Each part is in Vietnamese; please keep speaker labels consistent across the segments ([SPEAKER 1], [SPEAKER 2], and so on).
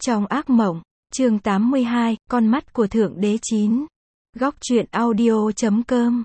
[SPEAKER 1] Trong ác mộng, chương 82, con mắt của Thượng Đế 9. Góc truyện audio.com.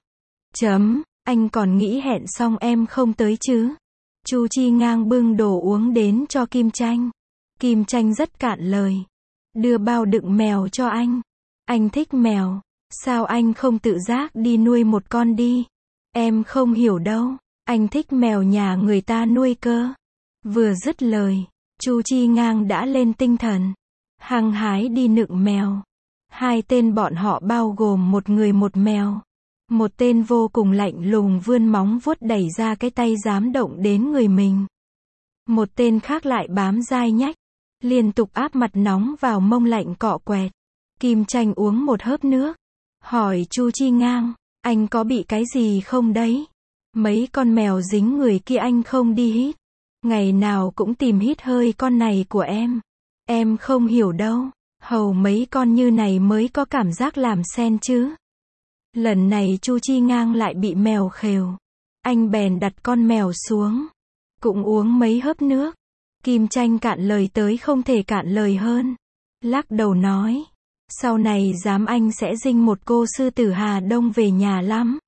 [SPEAKER 1] Anh còn nghĩ hẹn xong em không tới chứ? Chu Chi Ngang bưng đồ uống đến cho Kim Tranh. Kim Tranh rất cạn lời. Đưa bao đựng mèo cho anh. Anh thích mèo. Sao anh không tự giác đi nuôi một con đi? Em không hiểu đâu. Anh thích mèo nhà người ta nuôi cơ. Vừa dứt lời, Chu Chi Ngang đã lên tinh thần. Hăng hái đi nựng mèo. Hai tên bọn họ bao gồm một người một mèo. Một tên vô cùng lạnh lùng vươn móng vuốt đẩy ra cái tay dám động đến người mình. Một tên khác lại bám dai nhách, liên tục áp mặt nóng vào mông lạnh cọ quẹt. Kim Tranh uống một hớp nước, hỏi Chu Chi Ngang, anh có bị cái gì không đấy? Mấy con mèo dính người kia anh không đi hít. Ngày nào cũng tìm hít hơi con này của em. Em không hiểu đâu. Hầu mấy con như này mới có cảm giác làm sen chứ. Lần này Chu Chi Ngang lại bị mèo khều. Anh bèn đặt con mèo xuống. Cũng uống mấy hớp nước. Kim Tranh cạn lời tới không thể cạn lời hơn. Lắc đầu nói. Sau này dám anh sẽ dinh một cô sư tử Hà Đông về nhà lắm.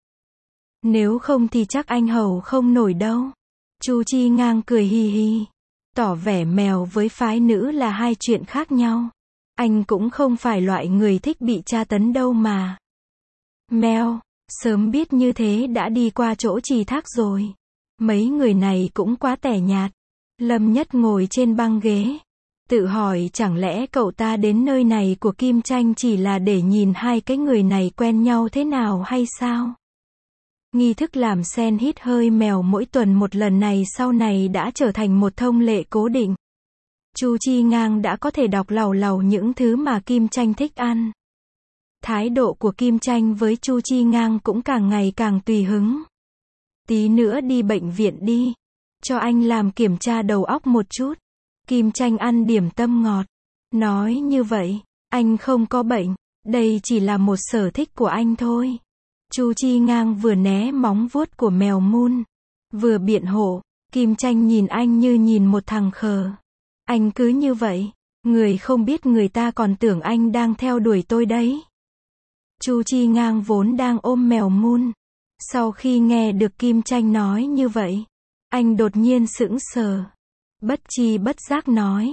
[SPEAKER 1] Nếu không thì chắc anh hầu không nổi đâu. Chu Chi Ngang cười hi hi. Tỏ vẻ mèo với phái nữ là hai chuyện khác nhau. Anh cũng không phải loại người thích bị tra tấn đâu mà. Mèo, sớm biết như thế đã đi qua chỗ trì thác rồi. Mấy người này cũng quá tẻ nhạt. Lâm Nhất ngồi trên băng ghế. Tự hỏi chẳng lẽ cậu ta đến nơi này của Kim Tranh chỉ là để nhìn hai cái người này quen nhau thế nào hay sao? Nghi thức làm sen hít hơi mèo mỗi tuần một lần này sau này đã trở thành một thông lệ cố định. Chu Chi Ngang đã có thể đọc làu làu những thứ mà Kim Tranh thích ăn. Thái độ của Kim Tranh với Chu Chi Ngang cũng càng ngày càng tùy hứng. Tí nữa đi bệnh viện đi. Cho anh làm kiểm tra đầu óc một chút. Kim Tranh ăn điểm tâm ngọt. Nói như vậy, anh không có bệnh. Đây chỉ là một sở thích của anh thôi. Chu Chi Ngang vừa né móng vuốt của mèo Moon, vừa biện hộ. Kim Tranh nhìn anh như nhìn một thằng khờ. Anh cứ như vậy, người không biết người ta còn tưởng anh đang theo đuổi tôi đấy. Chu Chi Ngang vốn đang ôm mèo Moon. Sau khi nghe được Kim Tranh nói như vậy, anh đột nhiên sững sờ. Bất tri bất giác nói.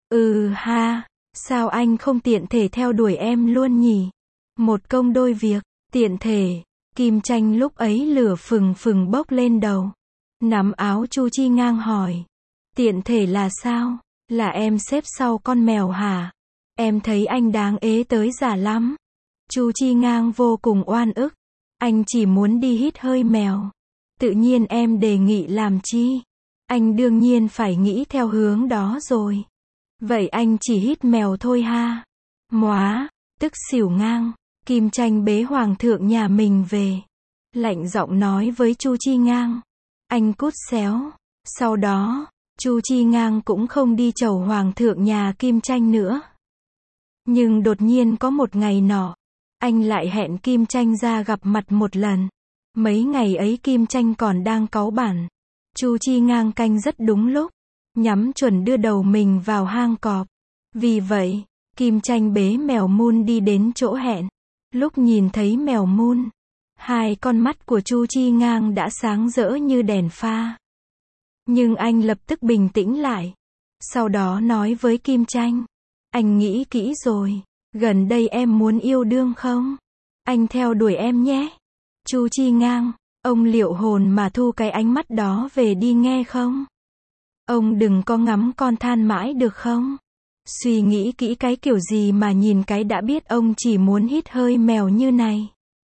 [SPEAKER 1] Ha, sao anh không tiện thể theo đuổi em luôn nhỉ? Một công đôi việc, tiện thể. Kim Tranh lúc ấy lửa phừng phừng bốc lên đầu. Nắm áo Chu Chi Ngang hỏi. Tiện thể là sao? Là em xếp sau con mèo hả? Em thấy anh đáng ế tới giả lắm. Chu Chi Ngang vô cùng oan ức. Anh chỉ muốn đi hít hơi mèo. Tự nhiên em đề nghị làm chi? Anh đương nhiên phải nghĩ theo hướng đó rồi. Vậy anh chỉ hít mèo thôi ha? Móa, tức xỉu ngang. Kim Tranh bế hoàng thượng nhà mình về. Lạnh giọng nói với Chu Chi Ngang. Anh cút xéo. Sau đó, Chu Chi Ngang cũng không đi chầu hoàng thượng nhà Kim Tranh nữa. Nhưng đột nhiên có một ngày nọ, anh lại hẹn Kim Tranh ra gặp mặt một lần. Mấy ngày ấy Kim Tranh còn đang cáu bản. Chu Chi Ngang canh rất đúng lúc. Nhắm chuẩn đưa đầu mình vào hang cọp. Vì vậy, Kim Tranh bế mèo Moon đi đến chỗ hẹn. Lúc nhìn thấy mèo Moon, hai con mắt của Chu Chi Ngang đã sáng rỡ như đèn pha. Nhưng anh lập tức bình tĩnh lại. Sau đó nói với Kim Tranh. Anh nghĩ kỹ rồi. Gần đây em muốn yêu đương không? Anh theo đuổi em nhé. Chu Chi Ngang, ông liệu hồn mà thu cái ánh mắt đó về đi nghe không? Ông đừng có ngắm con than mãi được không? Suy nghĩ kỹ cái kiểu gì mà nhìn cái đã biết ông chỉ muốn hít hơi mèo như này.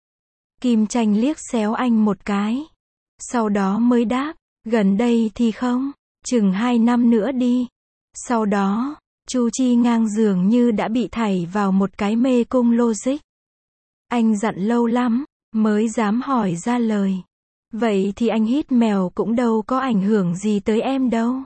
[SPEAKER 1] Kim Tranh liếc xéo anh một cái. Sau đó mới đáp, gần đây thì không, chừng 2 năm nữa đi. Sau đó, Chu Chi Ngang dường như đã bị thảy vào một cái mê cung logic. Anh dặn lâu lắm, mới dám hỏi ra lời. Vậy thì anh hít mèo cũng đâu có ảnh hưởng gì tới em đâu.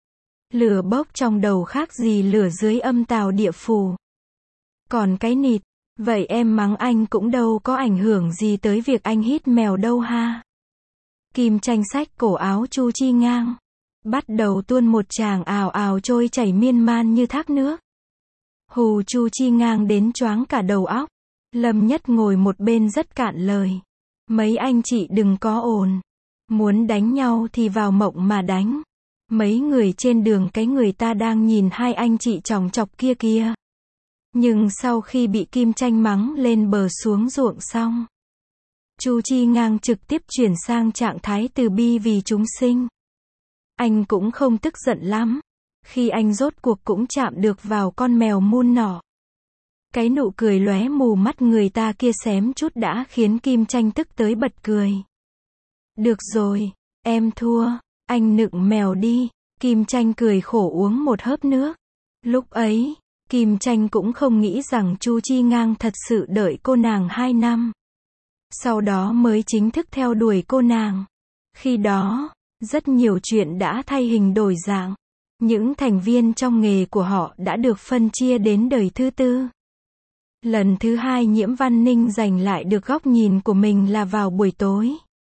[SPEAKER 1] Lửa bốc trong đầu khác gì lửa dưới âm tào địa phủ. Còn cái nịt, vậy em mắng anh cũng đâu có ảnh hưởng gì tới việc anh hít mèo đâu ha. Kim Tranh xách cổ áo Chu Chi Ngang. Bắt đầu tuôn một tràng ào ào trôi chảy miên man như thác nước. Hù Chu Chi ngang đến choáng cả đầu óc. Lâm Nhất ngồi một bên rất cạn lời. Mấy anh chị đừng có ồn. Muốn đánh nhau thì vào mộng mà đánh. Mấy người trên đường cái người ta đang nhìn hai anh chị chòng chọc kia kìa. Nhưng sau khi bị Kim Tranh mắng lên bờ xuống ruộng xong, Chu Chi ngang trực tiếp chuyển sang trạng thái từ bi vì chúng sinh. Anh cũng không tức giận lắm. Khi anh rốt cuộc cũng chạm được vào con mèo mun nọ. Cái nụ cười lóe mù mắt người ta kia xém chút đã khiến Kim Tranh tức tới bật cười. Được rồi, em thua, anh nựng mèo đi. Kim Tranh cười khổ uống một hớp nước. Lúc ấy, Kim Tranh cũng không nghĩ rằng Chu Chi ngang thật sự đợi cô nàng 2 năm. Sau đó mới chính thức theo đuổi cô nàng. Khi đó, rất nhiều chuyện đã thay hình đổi dạng. Những thành viên trong nghề của họ đã được phân chia đến đời thứ 4. Lần thứ 2 Nhiễm Văn Ninh giành lại được góc nhìn của mình là vào buổi tối.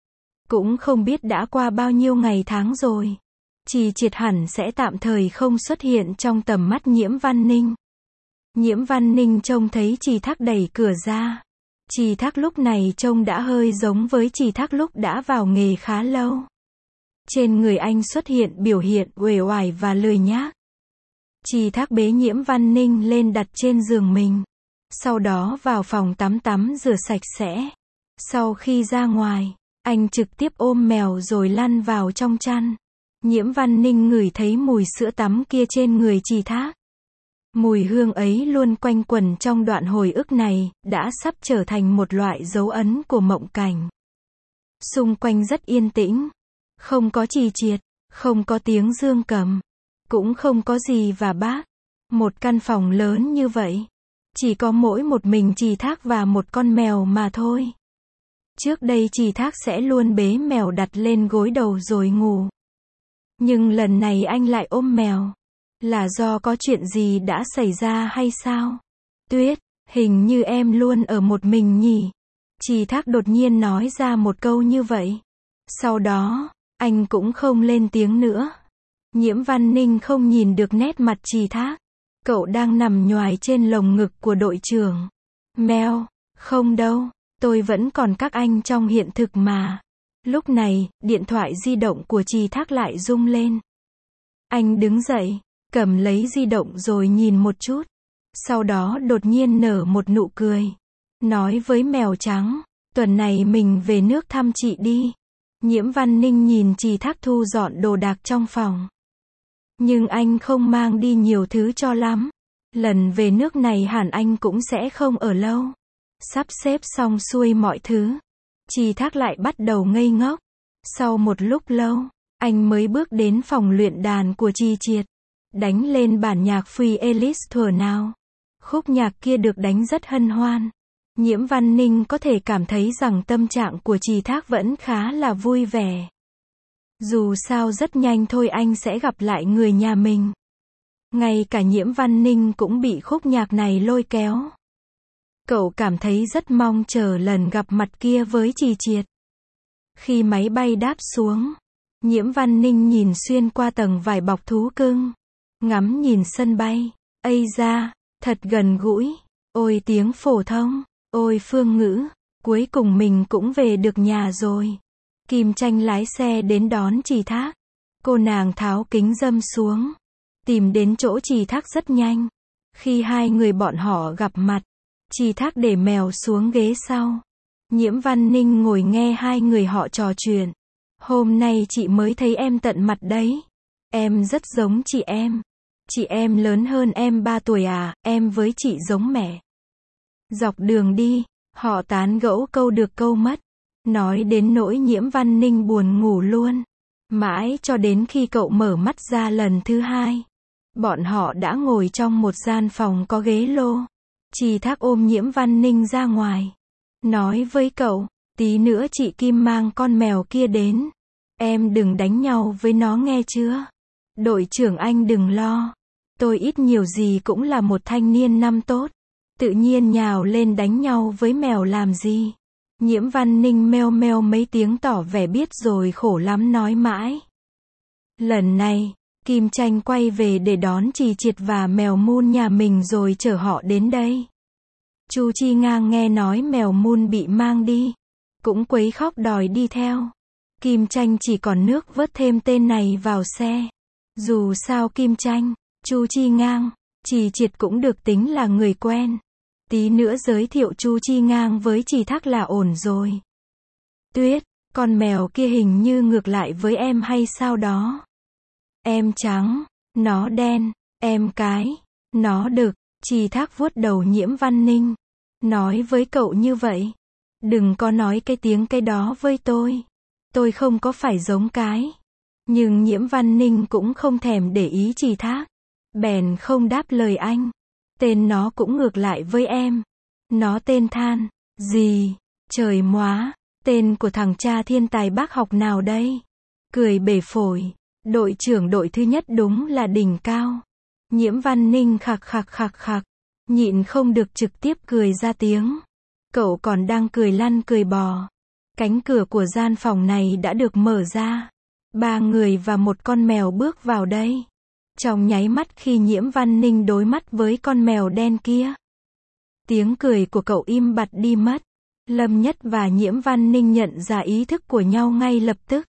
[SPEAKER 1] Cũng không biết đã qua bao nhiêu ngày tháng rồi. Trì Triệt hẳn sẽ tạm thời không xuất hiện trong tầm mắt Nhiễm Văn Ninh. Nhiễm Văn Ninh trông thấy Trì Thác đẩy cửa ra. Trì Thác lúc này trông đã hơi giống với Trì Thác lúc đã vào nghề khá lâu. Trên người anh xuất hiện biểu hiện uể oải và lười nhác. Trì Thác bế Nhiễm Văn Ninh lên đặt trên giường mình. Sau đó vào phòng tắm rửa sạch sẽ. Sau khi ra ngoài, anh trực tiếp ôm mèo rồi lăn vào trong chăn. Nhiễm Văn Ninh ngửi thấy mùi sữa tắm kia trên người Trì Thác. Mùi hương ấy luôn quanh quẩn trong đoạn hồi ức này, đã sắp trở thành một loại dấu ấn của mộng cảnh. Xung quanh rất yên tĩnh. Không có Trì Triệt, không có tiếng dương cầm, cũng không có gì và bác. Một căn phòng lớn như vậy, chỉ có mỗi một mình Trì Thác và một con mèo mà thôi. Trước đây Trì Thác sẽ luôn bế mèo đặt lên gối đầu rồi ngủ. Nhưng lần này anh lại ôm mèo. Là do có chuyện gì đã xảy ra hay sao? Tuyết, hình như em luôn ở một mình nhỉ? Trì Thác đột nhiên nói ra một câu như vậy. Sau đó, anh cũng không lên tiếng nữa. Nhiễm Văn Ninh không nhìn được nét mặt Trì Thác. Cậu đang nằm nhoài trên lồng ngực của đội trưởng. Mèo, không đâu, tôi vẫn còn các anh trong hiện thực mà. Lúc này, điện thoại di động của Trì Thác lại rung lên. Anh đứng dậy, cầm lấy di động rồi nhìn một chút. Sau đó đột nhiên nở một nụ cười. Nói với mèo trắng, tuần này mình về nước thăm chị đi. Nhiễm Văn Ninh nhìn Trì Thác thu dọn đồ đạc trong phòng. Nhưng anh không mang đi nhiều thứ cho lắm. Lần về nước này hẳn anh cũng sẽ không ở lâu. Sắp xếp xong xuôi mọi thứ, Trì Thác lại bắt đầu ngây ngốc. Sau một lúc lâu, anh mới bước đến phòng luyện đàn của Trì Triệt. Đánh lên bản nhạc Free Alice thuở nào. Khúc nhạc kia được đánh rất hân hoan. Nhiễm Văn Ninh có thể cảm thấy rằng tâm trạng của Trì Thác vẫn khá là vui vẻ. Dù sao rất nhanh thôi anh sẽ gặp lại người nhà mình. Ngay cả Nhiễm Văn Ninh cũng bị khúc nhạc này lôi kéo. Cậu cảm thấy rất mong chờ lần gặp mặt kia với Trì Triệt. Khi máy bay đáp xuống, Nhiễm Văn Ninh nhìn xuyên qua tầng vải bọc thú cưng. Ngắm nhìn sân bay. Ây da, thật gần gũi. Ôi tiếng phổ thông. Ôi phương ngữ. Cuối cùng mình cũng về được nhà rồi. Kim Tranh lái xe đến đón Trì Thác. Cô nàng tháo kính râm xuống. Tìm đến chỗ Trì Thác rất nhanh. Khi hai người bọn họ gặp mặt, Trì Thác để mèo xuống ghế sau. Nhiễm Văn Ninh ngồi nghe hai người họ trò chuyện. Hôm nay chị mới thấy em tận mặt đấy. Em rất giống chị em. Chị em lớn hơn em 3 tuổi à, em với chị giống mẹ. Dọc đường đi, họ tán gẫu câu được câu mất. Nói đến nỗi Nhiễm Văn Ninh buồn ngủ luôn. Mãi cho đến khi cậu mở mắt ra lần thứ 2. Bọn họ đã ngồi trong một gian phòng có ghế lô. Trì Thác ôm Nhiễm Văn Ninh ra ngoài. Nói với cậu, tí nữa chị Kim mang con mèo kia đến. Em đừng đánh nhau với nó nghe chưa? Đội trưởng anh đừng lo. Tôi ít nhiều gì cũng là một thanh niên năm tốt. Tự nhiên nhào lên đánh nhau với mèo làm gì? Nhiễm Văn Ninh meo meo mấy tiếng tỏ vẻ biết rồi khổ lắm nói mãi. Lần này, Kim Tranh quay về để đón Trì Triệt và mèo Mun nhà mình rồi chở họ đến đây. Chu Chi Ngang nghe nói mèo Mun bị mang đi, cũng quấy khóc đòi đi theo. Kim Tranh chỉ còn nước vớt thêm tên này vào xe. Dù sao Kim Tranh, Chu Chi Ngang, Trì Triệt cũng được tính là người quen. Tí nữa giới thiệu Chu Chi Ngang với Trì Thác là ổn rồi. Tuyết, con mèo kia hình như ngược lại với em hay sao đó. Em trắng, nó đen, em cái, nó đực. Trì Thác vuốt đầu Nhiễm Văn Ninh. Nói với cậu như vậy. Đừng có nói cái tiếng cái đó với tôi. Tôi không có phải giống cái. Nhưng Nhiễm Văn Ninh cũng không thèm để ý Trì Thác. Bèn không đáp lời anh. Tên nó cũng ngược lại với em. Nó tên Than. Gì? Trời móa. Tên của thằng cha thiên tài bác học nào đây? Cười bể phổi. Đội trưởng đội thứ nhất đúng là đỉnh cao. Nhiễm Văn Ninh khạc khạc khạc khạc. Nhịn không được trực tiếp cười ra tiếng. Cậu còn đang cười lăn cười bò. Cánh cửa của gian phòng này đã được mở ra. 3 người và một con mèo bước vào đây. Trong nháy mắt khi Nhiễm Văn Ninh đối mắt với con mèo đen kia, tiếng cười của cậu im bặt đi mất. Lâm Nhất và Nhiễm Văn Ninh nhận ra ý thức của nhau ngay lập tức.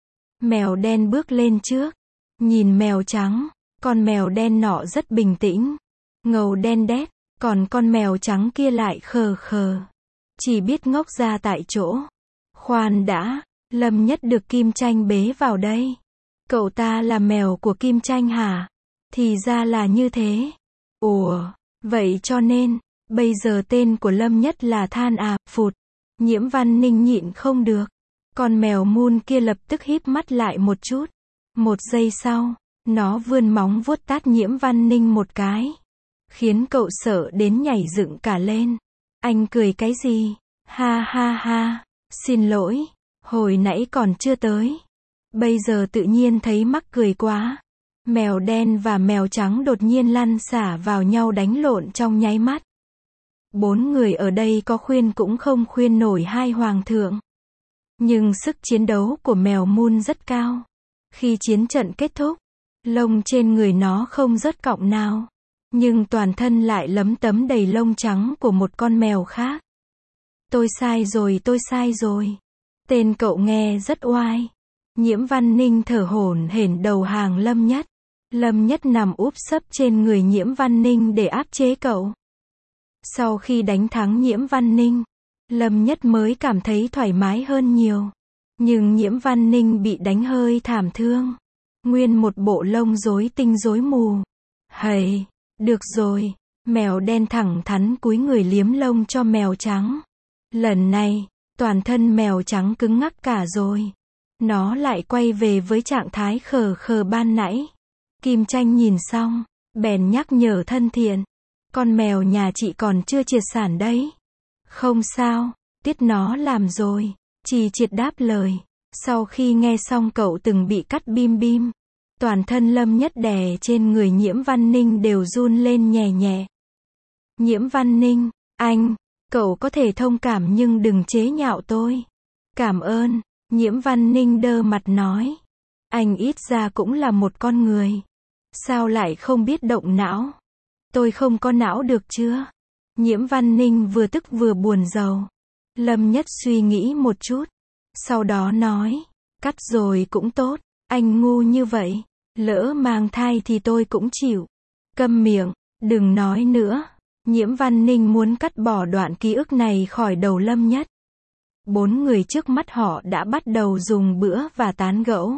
[SPEAKER 1] Mèo đen bước lên trước. Nhìn mèo trắng. Con mèo đen nọ rất bình tĩnh. Ngầu đen đét. Còn con mèo trắng kia lại khờ khờ. Chỉ biết ngốc ra tại chỗ. Khoan đã. Lâm Nhất được Kim Tranh bế vào đây. Cậu ta là mèo của Kim Tranh hả? Thì ra là như thế. Ủa, vậy cho nên, bây giờ tên của Lâm Nhất là Than à, phụt. Nhiễm Văn Ninh nhịn không được. Con mèo Mun kia lập tức híp mắt lại một chút. Một giây sau, nó vươn móng vuốt tát Nhiễm Văn Ninh một cái. Khiến cậu sợ đến nhảy dựng cả lên. Anh cười cái gì? Ha ha ha, xin lỗi, hồi nãy còn chưa tới. Bây giờ tự nhiên thấy mắc cười quá. Mèo đen và mèo trắng đột nhiên lăn xả vào nhau đánh lộn trong nháy mắt. 4 người ở đây có khuyên cũng không khuyên nổi hai hoàng thượng. Nhưng sức chiến đấu của mèo Mun rất cao. Khi chiến trận kết thúc, lông trên người nó không rớt cọng nào. Nhưng toàn thân lại lấm tấm đầy lông trắng của một con mèo khác. Tôi sai rồi. Tên cậu nghe rất oai. Nhiễm Văn Ninh thở hổn hển đầu hàng Lâm Nhất. Lâm Nhất nằm úp sấp trên người Nhiễm Văn Ninh để áp chế cậu. Sau khi đánh thắng Nhiễm Văn Ninh, Lâm Nhất mới cảm thấy thoải mái hơn nhiều. Nhưng Nhiễm Văn Ninh bị đánh hơi thảm thương. Nguyên một bộ lông rối tinh rối mù. Hầy, được rồi. Mèo đen thẳng thắn cúi người liếm lông cho mèo trắng. Lần này, toàn thân mèo trắng cứng ngắc cả rồi. Nó lại quay về với trạng thái khờ khờ ban nãy. Kim Tranh nhìn xong, bèn nhắc nhở thân thiện. Con mèo nhà chị còn chưa triệt sản đấy. Không sao, tiết nó làm rồi. Trì Triệt đáp lời. Sau khi nghe xong cậu từng bị cắt bim bim. Toàn thân Lâm Nhất đè trên người Nhiễm Văn Ninh đều run lên nhẹ nhẹ. Nhiễm Văn Ninh, anh, cậu có thể thông cảm nhưng đừng chế nhạo tôi. Cảm ơn, Nhiễm Văn Ninh đơ mặt nói. Anh ít ra cũng là một con người. Sao lại không biết động não? Tôi không có não được chưa? Nhiễm Văn Ninh vừa tức vừa buồn rầu. Lâm Nhất suy nghĩ một chút. Sau đó nói, cắt rồi cũng tốt, anh ngu như vậy. Lỡ mang thai thì tôi cũng chịu. Câm miệng, đừng nói nữa. Nhiễm Văn Ninh muốn cắt bỏ đoạn ký ức này khỏi đầu Lâm Nhất. 4 người trước mắt họ đã bắt đầu dùng bữa và tán gẫu.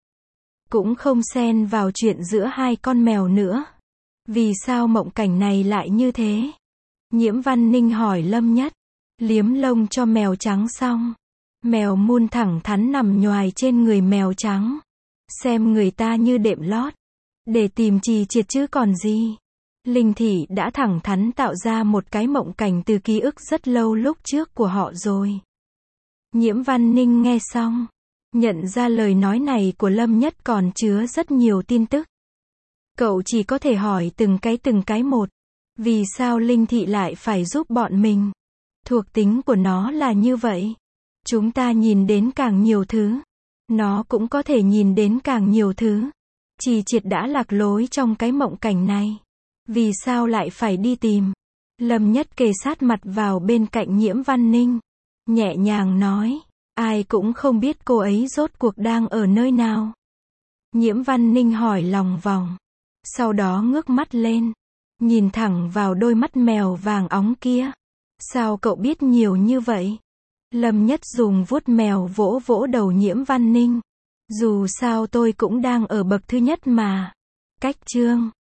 [SPEAKER 1] Cũng không xen vào chuyện giữa hai con mèo nữa. Vì sao mộng cảnh này lại như thế? Nhiễm Văn Ninh hỏi Lâm Nhất. Liếm lông cho mèo trắng xong. Mèo Mun thẳng thắn nằm nhoài trên người mèo trắng. Xem người ta như đệm lót. Để tìm Trì Triệt chứ còn gì. Linh Thị đã thẳng thắn tạo ra một cái mộng cảnh từ ký ức rất lâu lúc trước của họ rồi. Nhiễm Văn Ninh nghe xong, nhận ra lời nói này của Lâm Nhất còn chứa rất nhiều tin tức. Cậu chỉ có thể hỏi từng cái một. Vì sao Linh Thị lại phải giúp bọn mình? Thuộc tính của nó là như vậy. Chúng ta nhìn đến càng nhiều thứ, nó cũng có thể nhìn đến càng nhiều thứ. Trì Triệt đã lạc lối trong cái mộng cảnh này. Vì sao lại phải đi tìm? Lâm Nhất kề sát mặt vào bên cạnh Nhiễm Văn Ninh. Nhẹ nhàng nói. Ai cũng không biết cô ấy rốt cuộc đang ở nơi nào. Nhiễm Văn Ninh hỏi lòng vòng. Sau đó ngước mắt lên. Nhìn thẳng vào đôi mắt mèo vàng óng kia. Sao cậu biết nhiều như vậy? Lâm Nhất dùng vuốt mèo vỗ vỗ đầu Nhiễm Văn Ninh. Dù sao tôi cũng đang ở bậc thứ nhất mà. Cách chương